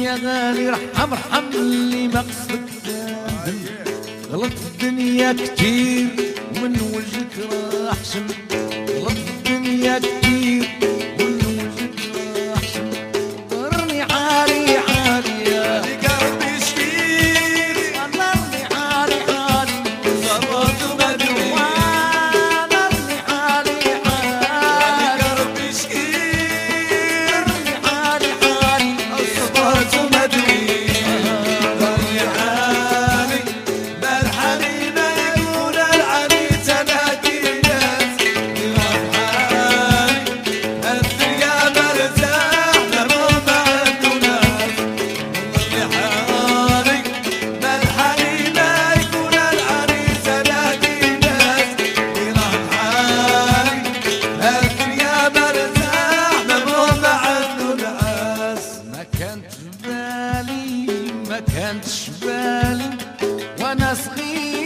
يا غالي ارحم ارحم اللي ما قصدك دم. غلط الدنيا كتير ومن وجهك راح شم. غلط الدنيا كتير ومن وجهك راح شم. ضرني عالي عالي يا قلبي شكير، ضرني عالي عالي صبرت ومدري. ضرني عالي عالي قلبي شكير، ضرني عالي عالي صبرت ومدري. ضرني عالي بالحني ما يقول العلي تلاقينات. يروح حالي الدنيا مرتاح لمو ما عنده ناس. ضرني حالي بالحني ما يقول العلي تلاقينات. يروح حالي الدنيا مرتاح لمو ما عنده ناس. ما كانت بالي ما كانتش بالي وانا صغير